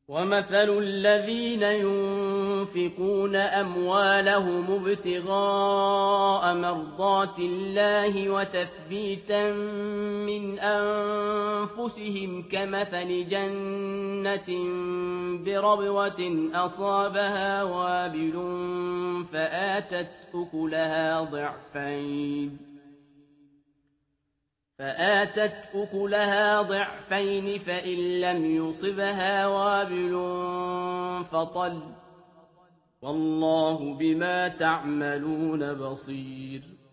وَمَثَلُ الَّذِينَ يُنفِقُونَ أَمْوَالَهُمُ ابْتِغَاءَ مَرْضَاتِ اللَّهِ وَتَثْبِيتًا مِّنْ أَنفُسِهِمْ كَمَثَلِ جَنَّةٍ بِرَبْوَةٍ أَصَابَهَا وَابِلٌ فَآتَتْ أُكُلَهَا ضِعْفَيْنِ فَإِن لَّمْ يُصِبْهَا وَابِلٌ فَطَلٌّ ۗ وَاللَّهُ بِمَا تَعْمَلُونَ بَصِيرٌ